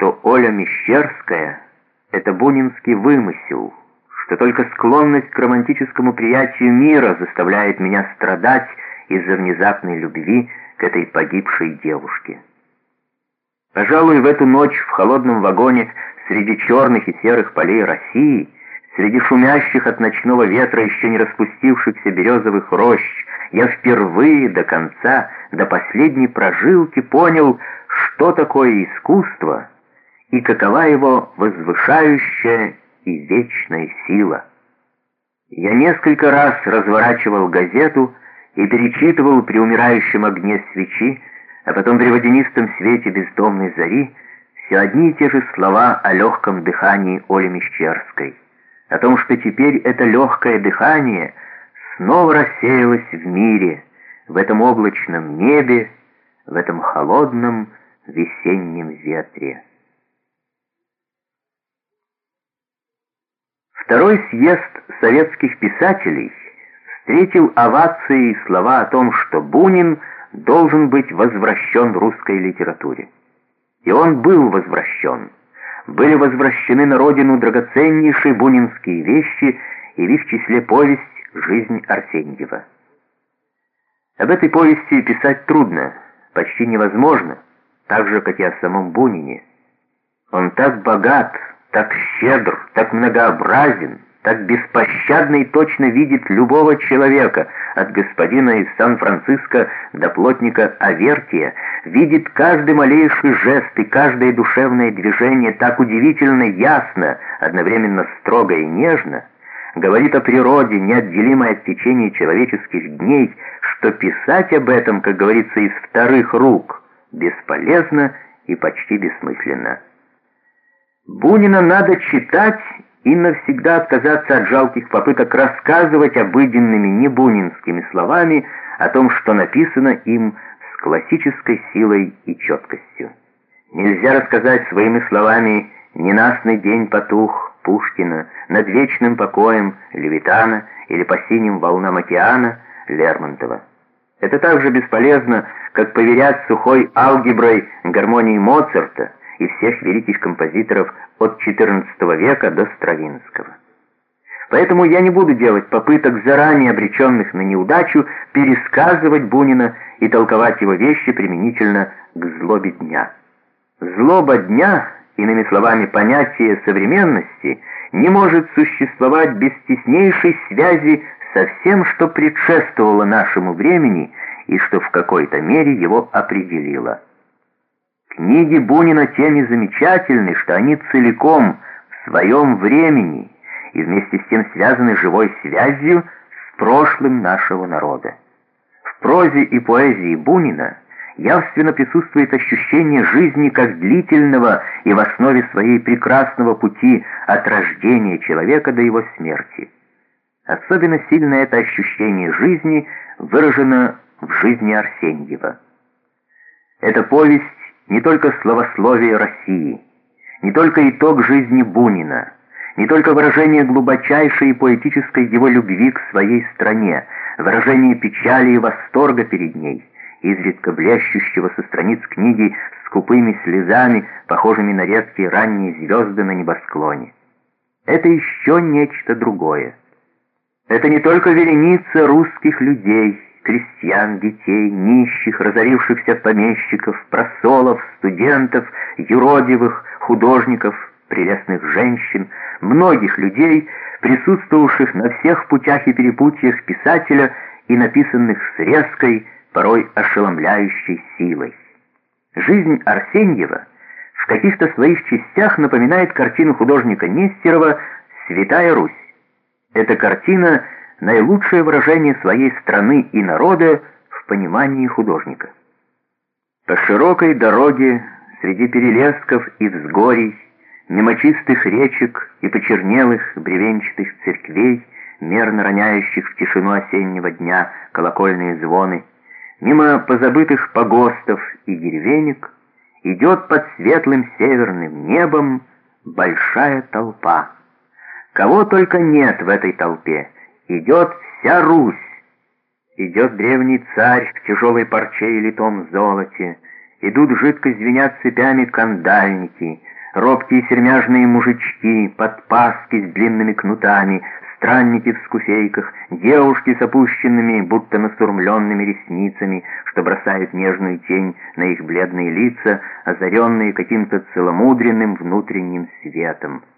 что Оля Мещерская — это бунинский вымысел, что только склонность к романтическому приятию мира заставляет меня страдать из-за внезапной любви к этой погибшей девушке. Пожалуй, в эту ночь в холодном вагоне среди черных и серых полей России, среди шумящих от ночного ветра еще не распустившихся березовых рощ, я впервые до конца, до последней прожилки понял, что такое искусство и какова его возвышающая и вечная сила. Я несколько раз разворачивал газету и перечитывал при умирающем огне свечи, а потом при водянистом свете бездомной зари все одни и те же слова о легком дыхании Оли Мещерской, о том, что теперь это легкое дыхание снова рассеялось в мире, в этом облачном небе, в этом холодном весеннем ветре. Второй съезд советских писателей встретил овации и слова о том, что Бунин должен быть возвращен в русской литературе. И он был возвращен. Были возвращены на родину драгоценнейшие бунинские вещи, и в их числе повесть «Жизнь Арсеньева». Об этой повести писать трудно, почти невозможно, так же, как и о самом Бунине. Он так богат, так щедр, так многообразен, так беспощадно и точно видит любого человека, от господина из Сан-Франциско до плотника Авертия, видит каждый малейший жест и каждое душевное движение так удивительно ясно, одновременно строго и нежно, говорит о природе, неотделимой от течения человеческих дней, что писать об этом, как говорится, из вторых рук, бесполезно и почти бессмысленно. Бунина надо читать и навсегда отказаться от жалких попыток рассказывать обыденными небунинскими словами о том, что написано им с классической силой и четкостью. Нельзя рассказать своими словами «Ненастный день потух» Пушкина, «Над вечным покоем» Левитана или «По синим волнам океана» Лермонтова. Это так же бесполезно, как поверять сухой алгеброй гармонии Моцарта и всех великих композиторов от XIV века до Стравинского. Поэтому я не буду делать попыток, заранее обреченных на неудачу, пересказывать Бунина и толковать его вещи применительно к злобе дня. Злоба дня, иными словами, понятие современности, не может существовать без теснейшей связи со всем, что предшествовало нашему времени и что в какой-то мере его определило. Книги Бунина тем и замечательны, что они целиком в своем времени и вместе с тем связаны живой связью с прошлым нашего народа. В прозе и поэзии Бунина явственно присутствует ощущение жизни как длительного и в основе своей прекрасного пути от рождения человека до его смерти. Особенно сильно это ощущение жизни выражено в жизни Арсеньева. Эта повесть не только словословие России, не только итог жизни Бунина, не только выражение глубочайшей и поэтической его любви к своей стране, выражение печали и восторга перед ней, изредка блещущего со страниц книги скупыми слезами, похожими на редкие ранние звезды на небосклоне. Это еще нечто другое. Это не только вереница русских людей, крестьян, детей, нищих, разорившихся помещиков, просолов, студентов, юродивых, художников, прелестных женщин, многих людей, присутствовавших на всех путях и перепутьях писателя и написанных с резкой, порой ошеломляющей силой. Жизнь Арсеньева в каких-то своих частях напоминает картину художника Нестерова «Святая Русь». Эта картина — наилучшее выражение своей страны и народа в понимании художника. По широкой дороге, среди перелесков и взгорий, мимо чистых речек и почернелых бревенчатых церквей, мерно роняющих в тишину осеннего дня колокольные звоны, мимо позабытых погостов и деревенек, идет под светлым северным небом большая толпа. Кого только нет в этой толпе. Идет вся Русь. Идет древний царь в тяжелой парче и литом золоте. Идут жидко звенят цепями кандальники. робкие сермяжные мужички, подпаски с длинными кнутами, странники в скуфейках, девушки с опущенными, будто настурмленными ресницами, что бросают нежную тень на их бледные лица, озаренные каким-то целомудренным внутренним светом.